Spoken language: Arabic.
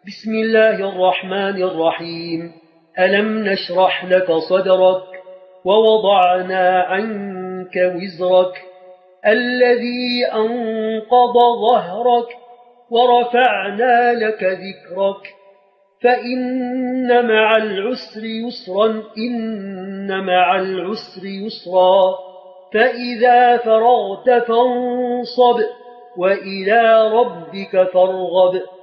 بسم الله الرحمن الرحيم. ألم نشرح لك صدرك ووضعنا عنك وزرك الذي أنقض ظهرك ورفعنا لك ذكرك فإن مع العسر يسرا إن مع العسر يسرا فإذا فرغت فانصب وإلى ربك فارغب